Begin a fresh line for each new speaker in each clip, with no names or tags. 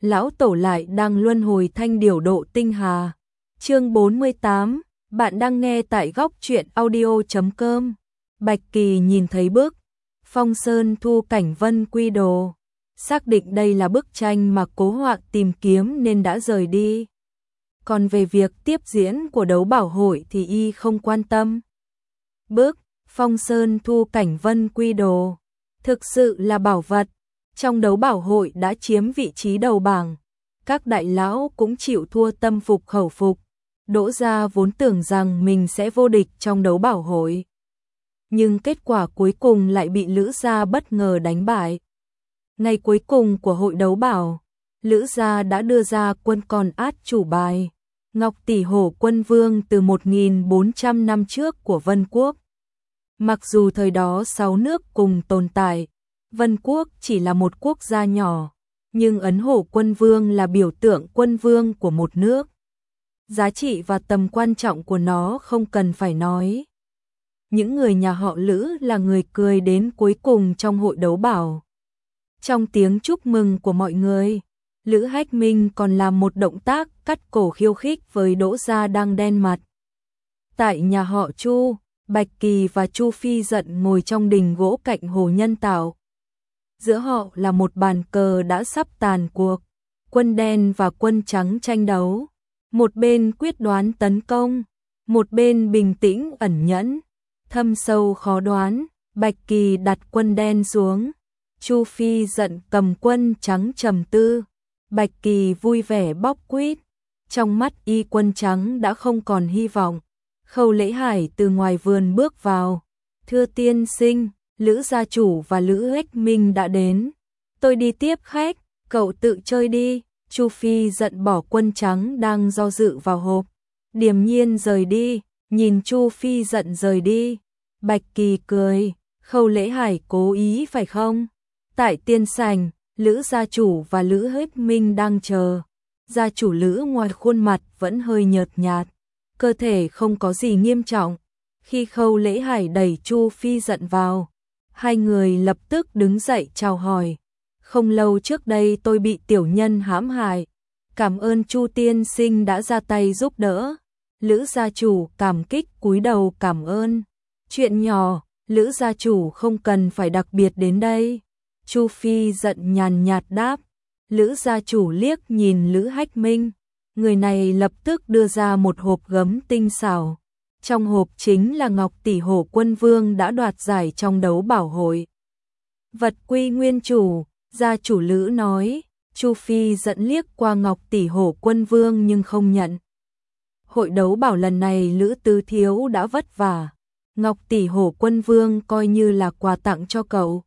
lão tổ lại đang luân hồi thanh điểu độ tinh hà. Chương 48, bạn đang nghe tại góc truyện audio.com. Bạch Kỳ nhìn thấy bức Phong Sơn Thu Cảnh Vân Quy Đồ, xác định đây là bức tranh mà Cố Họa tìm kiếm nên đã rời đi. Còn về việc tiếp diễn của đấu bảo hội thì y không quan tâm. Bức Phong Sơn Thu Cảnh Vân Quy Đồ thực sự là bảo vật, trong đấu bảo hội đã chiếm vị trí đầu bảng. Các đại lão cũng chịu thua tâm phục khẩu phục. Đỗ Gia vốn tưởng rằng mình sẽ vô địch trong đấu bảo hội, nhưng kết quả cuối cùng lại bị Lữ Gia bất ngờ đánh bại. Ngày cuối cùng của hội đấu bảo, Lữ Gia đã đưa ra quân con át chủ bài, Ngọc Tỷ Hổ Quân Vương từ 1400 năm trước của Vân Quốc. Mặc dù thời đó 6 nước cùng tồn tại, Vân Quốc chỉ là một quốc gia nhỏ, nhưng ấn Hổ Quân Vương là biểu tượng quân vương của một nước. Giá trị và tầm quan trọng của nó không cần phải nói. Những người nhà họ Lữ là người cười đến cuối cùng trong hội đấu bảo. Trong tiếng chúc mừng của mọi người, Lữ Hách Minh còn làm một động tác cắt cổ khiêu khích với Đỗ Gia đang đen mặt. Tại nhà họ Chu, Bạch Kỳ và Chu Phi Dận ngồi trong đình gỗ cạnh hồ nhân tạo. Giữa họ là một bàn cờ đã sắp tàn cuộc, quân đen và quân trắng tranh đấu. Một bên quyết đoán tấn công, một bên bình tĩnh ẩn nhẫn, thâm sâu khó đoán. Bạch Kỳ đặt quân đen xuống, Chu Phi Dận cầm quân trắng trầm tư. Bạch Kỳ vui vẻ bóc quýt, trong mắt y quân trắng đã không còn hy vọng. Khâu Lễ Hải từ ngoài vườn bước vào. Thưa tiên sinh, Lữ gia chủ và Lữ Hách Minh đã đến. Tôi đi tiếp khách, cậu tự chơi đi. Chu Phi Dận bỏ quân trắng đang do dự vào hộp, điềm nhiên rời đi. Nhìn Chu Phi Dận rời đi, Bạch Kỳ cười. Khâu Lễ Hải cố ý phải không? Tại tiên sảnh, Lữ gia chủ và Lữ Hách Minh đang chờ. Gia chủ Lữ ngoài khuôn mặt vẫn hơi nhợt nhạt, cơ thể không có gì nghiêm trọng. Khi Khâu Lễ Hải đẩy Chu Phi Dận vào, hai người lập tức đứng dậy chào hỏi. Không lâu trước đây tôi bị tiểu nhân hãm hại, cảm ơn Chu tiên sinh đã ra tay giúp đỡ. Lữ gia chủ cảm kích cúi đầu cảm ơn. Chuyện nhỏ, Lữ gia chủ không cần phải đặc biệt đến đây. Chu Phi Dận nhàn nhạt đáp. Lữ gia chủ liếc nhìn Lữ Hách Minh, người này lập tức đưa ra một hộp gấm tinh xảo. Trong hộp chính là Ngọc Tỷ Hổ Quân Vương đã đoạt giải trong đấu bảo hội. Vật quy nguyên chủ, gia chủ Lữ nói. Chu Phi Dận liếc qua Ngọc Tỷ Hổ Quân Vương nhưng không nhận. Hội đấu bảo lần này Lữ Tứ Thiếu đã vất vả, Ngọc Tỷ Hổ Quân Vương coi như là quà tặng cho cậu.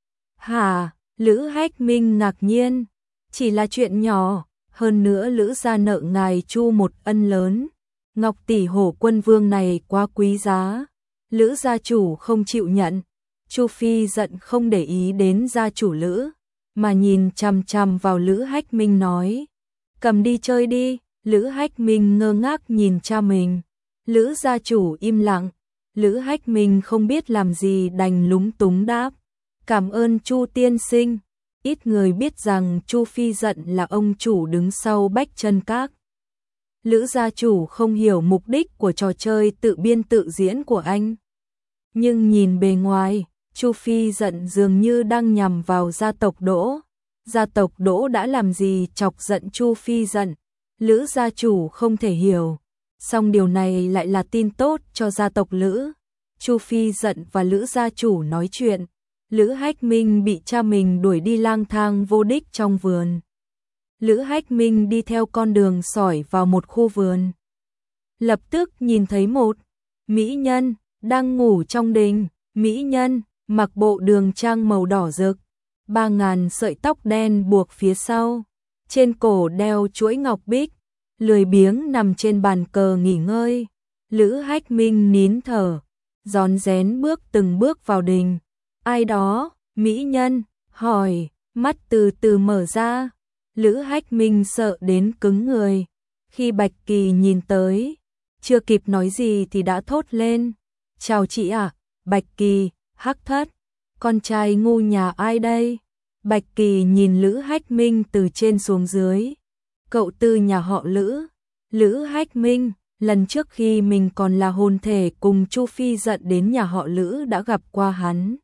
Hả? Lữ Hách Minh ngạc nhiên. Chỉ là chuyện nhỏ, hơn nữa Lữ gia nợ ngài Chu một ân lớn. Ngọc Tỷ Hổ Quân Vương này quá quý giá, Lữ gia chủ không chịu nhận. Chu Phi Dận không để ý đến gia chủ Lữ, mà nhìn chằm chằm vào Lữ Hách Minh nói. Cầm đi chơi đi. Lữ Hách Minh ngơ ngác nhìn cha mình. Lữ gia chủ im lặng. Lữ Hách Minh không biết làm gì đành lúng túng đáp. Cảm ơn Chu tiên sinh. Ít người biết rằng Chu Phi Dận là ông chủ đứng sau Bách Chân Các. Lữ gia chủ không hiểu mục đích của trò chơi tự biên tự diễn của anh. Nhưng nhìn bề ngoài, Chu Phi Dận dường như đang nhằm vào gia tộc Đỗ. Gia tộc Đỗ đã làm gì chọc giận Chu Phi Dận? Lữ gia chủ không thể hiểu. Song điều này lại là tin tốt cho gia tộc Lữ. Chu Phi Dận và Lữ gia chủ nói chuyện. Lữ Hách Minh bị cha mình đuổi đi lang thang vô đích trong vườn. Lữ Hách Minh đi theo con đường sỏi vào một khu vườn. Lập tức nhìn thấy một mỹ nhân đang ngủ trong đình. Mỹ nhân mặc bộ đường trang màu đỏ rực, 3000 sợi tóc đen buộc phía sau, trên cổ đeo chuỗi ngọc bích, lười biếng nằm trên bàn cờ nghỉ ngơi. Lữ Hách Minh nín thở, rón rén bước từng bước vào đình. Ai đó? Mỹ nhân hỏi, mắt từ từ mở ra. Lữ Hách Minh sợ đến cứng người. Khi Bạch Kỳ nhìn tới, chưa kịp nói gì thì đã thốt lên. Chào chị ạ. Bạch Kỳ, Hắc Thất, con trai ngu nhà ai đây? Bạch Kỳ nhìn Lữ Hách Minh từ trên xuống dưới. Cậu từ nhà họ Lữ. Lữ Hách Minh, lần trước khi mình còn là hồn thể cùng Chu Phi Dận đến nhà họ Lữ đã gặp qua hắn.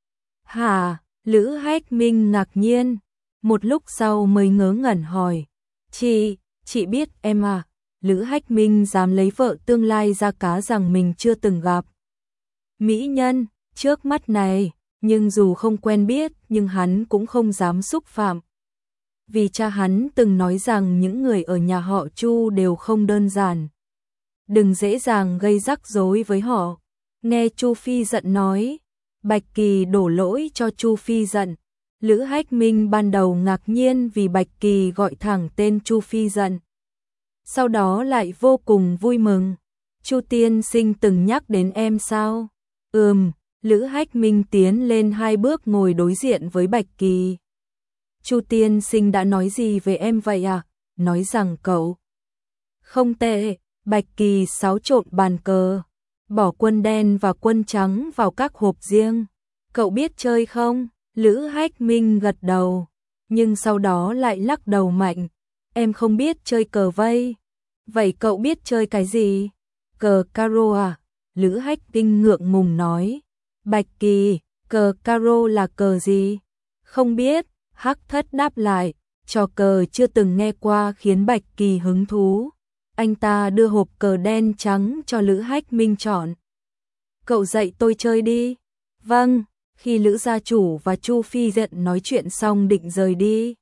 Hả? Lữ Hách Minh ngạc nhiên, một lúc sau mới ngớ ngẩn hỏi. Chị biết em à? Lữ Hách Minh dám lấy vợ tương lai ra cá rằng mình chưa từng gặp mỹ nhân trước mắt này, nhưng dù không quen biết nhưng hắn cũng không dám xúc phạm. Vì cha hắn từng nói rằng những người ở nhà họ Chu đều không đơn giản. Đừng dễ dàng gây rắc rối với họ. Nghe Chu Phi Dận nói, Bạch Kỳ đổ lỗi cho Chu Phi Dận. Lữ Hách Minh ban đầu ngạc nhiên vì Bạch Kỳ gọi thẳng tên Chu Phi Dận. Sau đó lại vô cùng vui mừng. Chu tiên sinh từng nhắc đến em sao? Lữ Hách Minh tiến lên 2 bước ngồi đối diện với Bạch Kỳ. Chu tiên sinh đã nói gì về em vậy à? Nói rằng cậu không tệ. Bạch Kỳ xáo trộn bàn cờ, bỏ quân đen và quân trắng vào các hộp riêng. Cậu biết chơi không? Lữ Hách Minh gật đầu, nhưng sau đó lại lắc đầu mạnh. Em không biết chơi cờ vây. Vậy cậu biết chơi cái gì? Cờ caro à? Lữ Hách Minh ngượng ngùng nói. Bạch Kỳ, cờ caro là cờ gì? Không biết. Hắc Thất đáp lại, trò cờ chưa từng nghe qua khiến Bạch Kỳ hứng thú. Anh ta đưa hộp cờ đen trắng cho Lữ Hách Minh chọn. Cậu dạy tôi chơi đi. Vâng. Khi Lữ gia chủ và Chu Phi Dận nói chuyện xong định rời đi,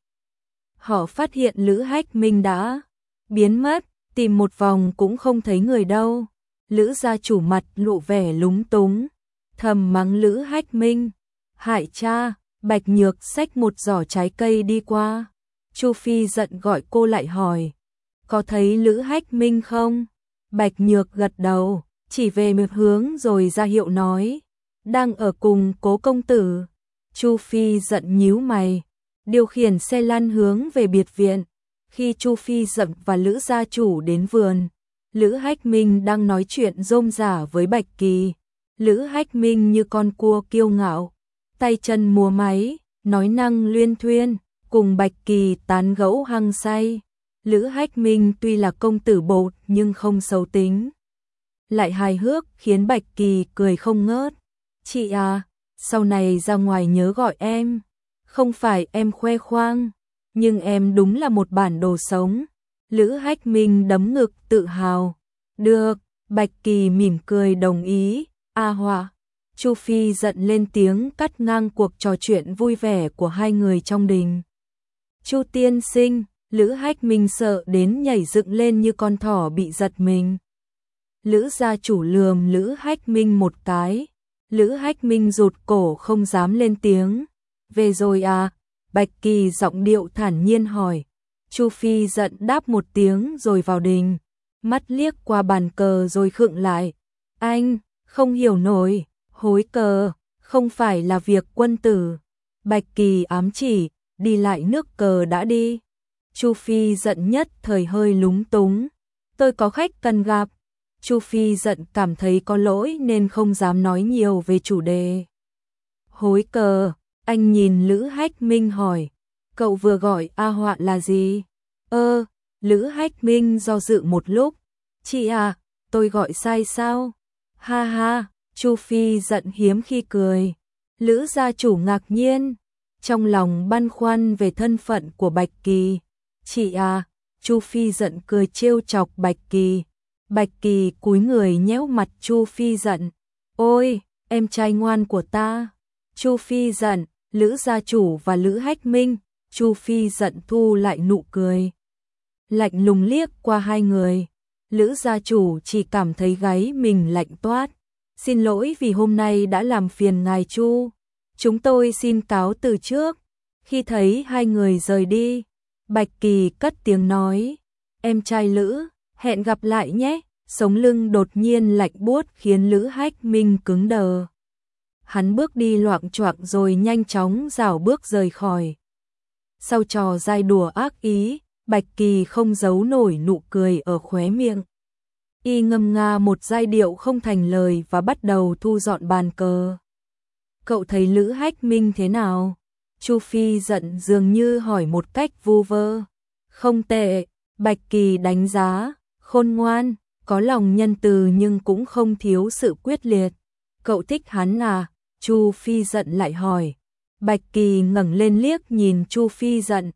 họ phát hiện Lữ Hách Minh đã biến mất, tìm một vòng cũng không thấy người đâu. Lữ gia chủ mặt lộ vẻ lúng túng, thầm mắng Lữ Hách Minh. Hại cha. Bạch Nhược xách một giỏ trái cây đi qua. Chu Phi Dận gọi cô lại hỏi, có thấy Lữ Hách Minh không? Bạch Nhược gật đầu, chỉ về một hướng rồi ra hiệu nói, đang ở cùng Cố công tử. Chu Phi Dận nhíu mày, điều khiển xe lăn hướng về biệt viện. Khi Chu Phi Dận và Lữ gia chủ đến vườn, Lữ Hách Minh đang nói chuyện rôm rả với Bạch Kỳ. Lữ Hách Minh như con cua kiêu ngạo, tay chân múa máy, nói năng luyên thuyên, cùng Bạch Kỳ tán gẫu hăng say. Lữ Hách Minh tuy là công tử bột nhưng không xấu tính, lại hài hước khiến Bạch Kỳ cười không ngớt. Chị à, sau này ra ngoài nhớ gọi em. Không phải em khoe khoang, nhưng em đúng là một bản đồ sống. Lữ Hách Minh đấm ngực tự hào. Được. Bạch Kỳ mỉm cười đồng ý. A Họa. Chu Phi Dận lên tiếng cắt ngang cuộc trò chuyện vui vẻ của hai người trong đình. Chu tiên sinh. Lữ Hách Minh sợ đến nhảy dựng lên như con thỏ bị giật mình. Lữ gia chủ lườm Lữ Hách Minh một cái. Lữ Hách Minh rụt cổ không dám lên tiếng. Về rồi à? Bạch Kỳ giọng điệu thản nhiên hỏi. Chu Phi Dận đáp một tiếng rồi vào đình. Mắt liếc qua bàn cờ rồi khựng lại. Anh, không hiểu nổi, hối cờ, không phải là việc quân tử. Bạch Kỳ ám chỉ, đi lại nước cờ đã đi. Chu Phi Dận nhất thời hơi lúng túng. Tôi có khách cần gặp. Chu Phi Dận cảm thấy có lỗi nên không dám nói nhiều về chủ đề. Hối cờ, anh nhìn Lữ Hách Minh hỏi. Cậu vừa gọi A Họa là gì? Lữ Hách Minh do dự một lúc. Chị à, tôi gọi sai sao? Ha ha, Chu Phi Dận hiếm khi cười. Lữ gia chủ ngạc nhiên, trong lòng băn khoăn về thân phận của Bạch Kỳ. Chị à, Chu Phi Dận cười trêu chọc Bạch Kỳ. Bạch Kỳ cúi người nhéo mặt Chu Phi Dận. Ôi, em trai ngoan của ta. Chu Phi Dận, Lữ gia chủ và Lữ Hách Minh. Chu Phi Dận thu lại nụ cười, lạnh lùng liếc qua hai người. Lữ gia chủ chỉ cảm thấy gáy mình lạnh toát. Xin lỗi vì hôm nay đã làm phiền ngài Chu. Chúng tôi xin cáo từ trước. Khi thấy hai người rời đi, Bạch Kỳ cất tiếng nói. Em trai Lữ, hẹn gặp lại nhé. Sống lưng đột nhiên lạnh buốt khiến Lữ Hách Minh cứng đờ. Hắn bước đi loạng choạng rồi nhanh chóng rảo bước rời khỏi. Sau trò dai đùa ác ý, Bạch Kỳ không giấu nổi nụ cười ở khóe miệng. Y ngâm nga một giai điệu không thành lời và bắt đầu thu dọn bàn cờ. Cậu thấy Lữ Hách Minh thế nào? Chu Phi giận dường như hỏi một cách vu vơ. Không tệ, Bạch Kỳ đánh giá, khôn ngoan, có lòng nhân từ nhưng cũng không thiếu sự quyết liệt. Cậu thích hắn à? Chu Phi giận lại hỏi. Bạch Kỳ ngẩng lên liếc nhìn Chu Phi giận.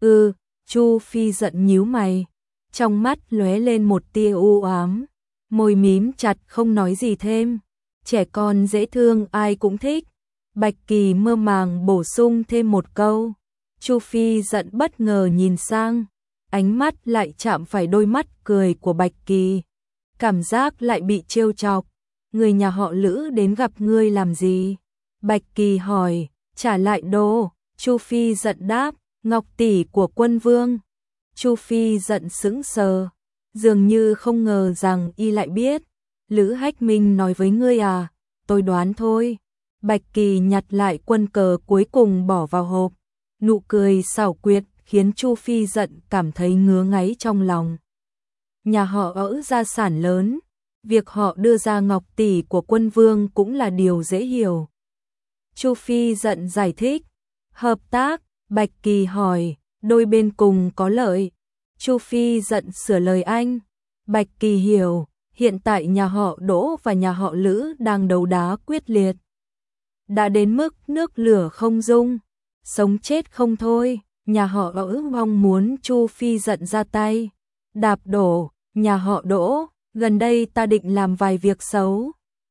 Chu Phi giận nhíu mày, trong mắt lóe lên một tia u ám, môi mím chặt không nói gì thêm. Trẻ con dễ thương ai cũng thích. Bạch Kỳ mơ màng bổ sung thêm một câu. Chu Phi giận bất ngờ nhìn sang, ánh mắt lại chạm phải đôi mắt cười của Bạch Kỳ. Cảm giác lại bị trêu chọc. Người nhà họ Lữ đến gặp ngươi làm gì? Bạch Kỳ hỏi. Trả lại đồ. Chu Phi giận đáp. Ngọc tỷ của Quân Vương. Chu Phi giận sững sờ, dường như không ngờ rằng y lại biết. Lữ Hách Minh nói với ngươi à? Tôi đoán thôi. Bạch Kỳ nhặt lại quân cờ cuối cùng bỏ vào hộp. Nụ cười xảo quyệt khiến Chu Phi giận cảm thấy ngứa ngáy trong lòng. Nhà họ ở gia sản lớn, việc họ đưa ra ngọc tỷ của Quân Vương cũng là điều dễ hiểu. Chu Phi giận giải thích. Hợp tác? Bạch Kỳ hỏi. Đôi bên cùng có lợi. Chu Phi giận sửa lời anh. Bạch Kỳ hiểu, hiện tại nhà họ Đỗ và nhà họ Lữ đang đấu đá quyết liệt. Đã đến mức nước lửa không dung, sống chết không thôi. Nhà họ Đỗ mong muốn Chu Phi giận ra tay. Đạp đổ, nhà họ Đỗ, gần đây ta định làm vài việc xấu.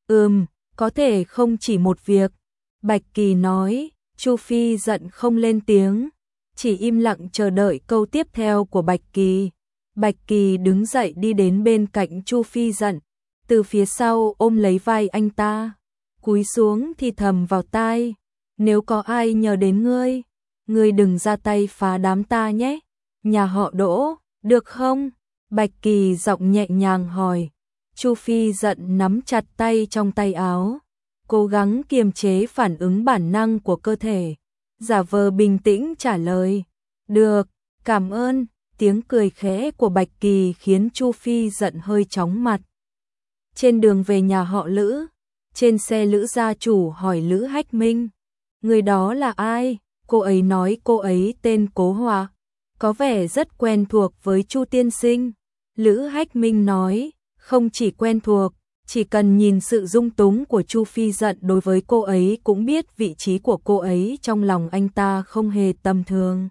Có thể không chỉ một việc. Bạch Kỳ nói. Chu Phi giận không lên tiếng, chỉ im lặng chờ đợi câu tiếp theo của Bạch Kỳ. Bạch Kỳ đứng dậy đi đến bên cạnh Chu Phi giận, từ phía sau ôm lấy vai anh ta, cúi xuống thì thầm vào tai. Nếu có ai nhờ đến ngươi đừng ra tay phá đám ta nhé. Nhà họ Đỗ, được không? Bạch Kỳ giọng nhẹ nhàng hỏi. Chu Phi giận nắm chặt tay trong tay áo, cố gắng kiềm chế phản ứng bản năng của cơ thể, giả vờ bình tĩnh trả lời. Được, cảm ơn. Tiếng cười khẽ của Bạch Kỳ khiến Chu Phi giận hơi chóng mặt. Trên đường về nhà họ Lữ, trên xe Lữ gia chủ hỏi Lữ Hách Minh. Người đó là ai? Cô ấy nói cô ấy tên Cố Hòa, có vẻ rất quen thuộc với Chu tiên sinh. Lữ Hách Minh nói, không chỉ quen thuộc, chỉ cần nhìn sự dung túng của Chu Phi giận đối với cô ấy cũng biết vị trí của cô ấy trong lòng anh ta không hề tầm thường.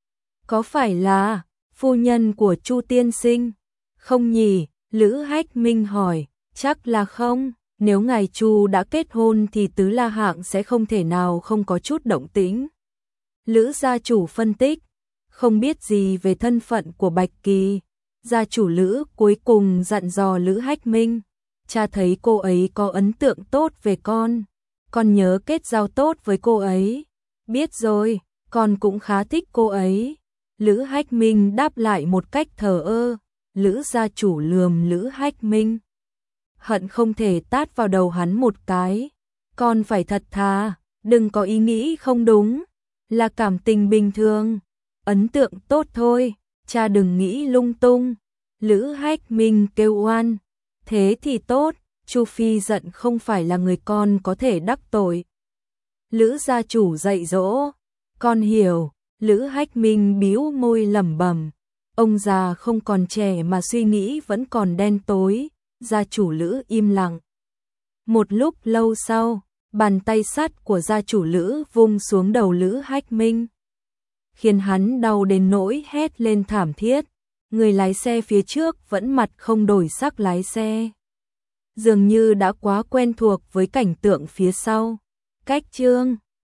Có phải là phu nhân của Chu tiên sinh? Không nhỉ? Lữ Hách Minh hỏi. Chắc là không, nếu ngài Chu đã kết hôn thì Tứ La Hạng sẽ không thể nào không có chút động tĩnh. Lữ gia chủ phân tích, không biết gì về thân phận của Bạch Kỳ. Gia chủ Lữ cuối cùng dặn dò Lữ Hách Minh. Cha thấy cô ấy có ấn tượng tốt về con nhớ kết giao tốt với cô ấy. Biết rồi, con cũng khá thích cô ấy. Lữ Hách Minh đáp lại một cách thờ ơ. Lữ gia chủ lườm Lữ Hách Minh, hận không thể tát vào đầu hắn một cái. Con phải thật thà, đừng có ý nghĩ không đúng, là cảm tình bình thường, ấn tượng tốt thôi, cha đừng nghĩ lung tung. Lữ Hách Minh kêu oan. Thế thì tốt, Chu Phi giận không phải là người con có thể đắc tội. Lữ gia chủ dạy dỗ. Con hiểu. Lữ Hách Minh bĩu môi lẩm bẩm. Ông già không còn trẻ mà suy nghĩ vẫn còn đen tối. Gia chủ Lữ im lặng. Một lúc lâu sau, bàn tay sắt của gia chủ Lữ vung xuống đầu Lữ Hách Minh, khiến hắn đau đến nỗi hét lên thảm thiết. Người lái xe phía trước vẫn mặt không đổi sắc lái xe, dường như đã quá quen thuộc với cảnh tượng phía sau. Cách chương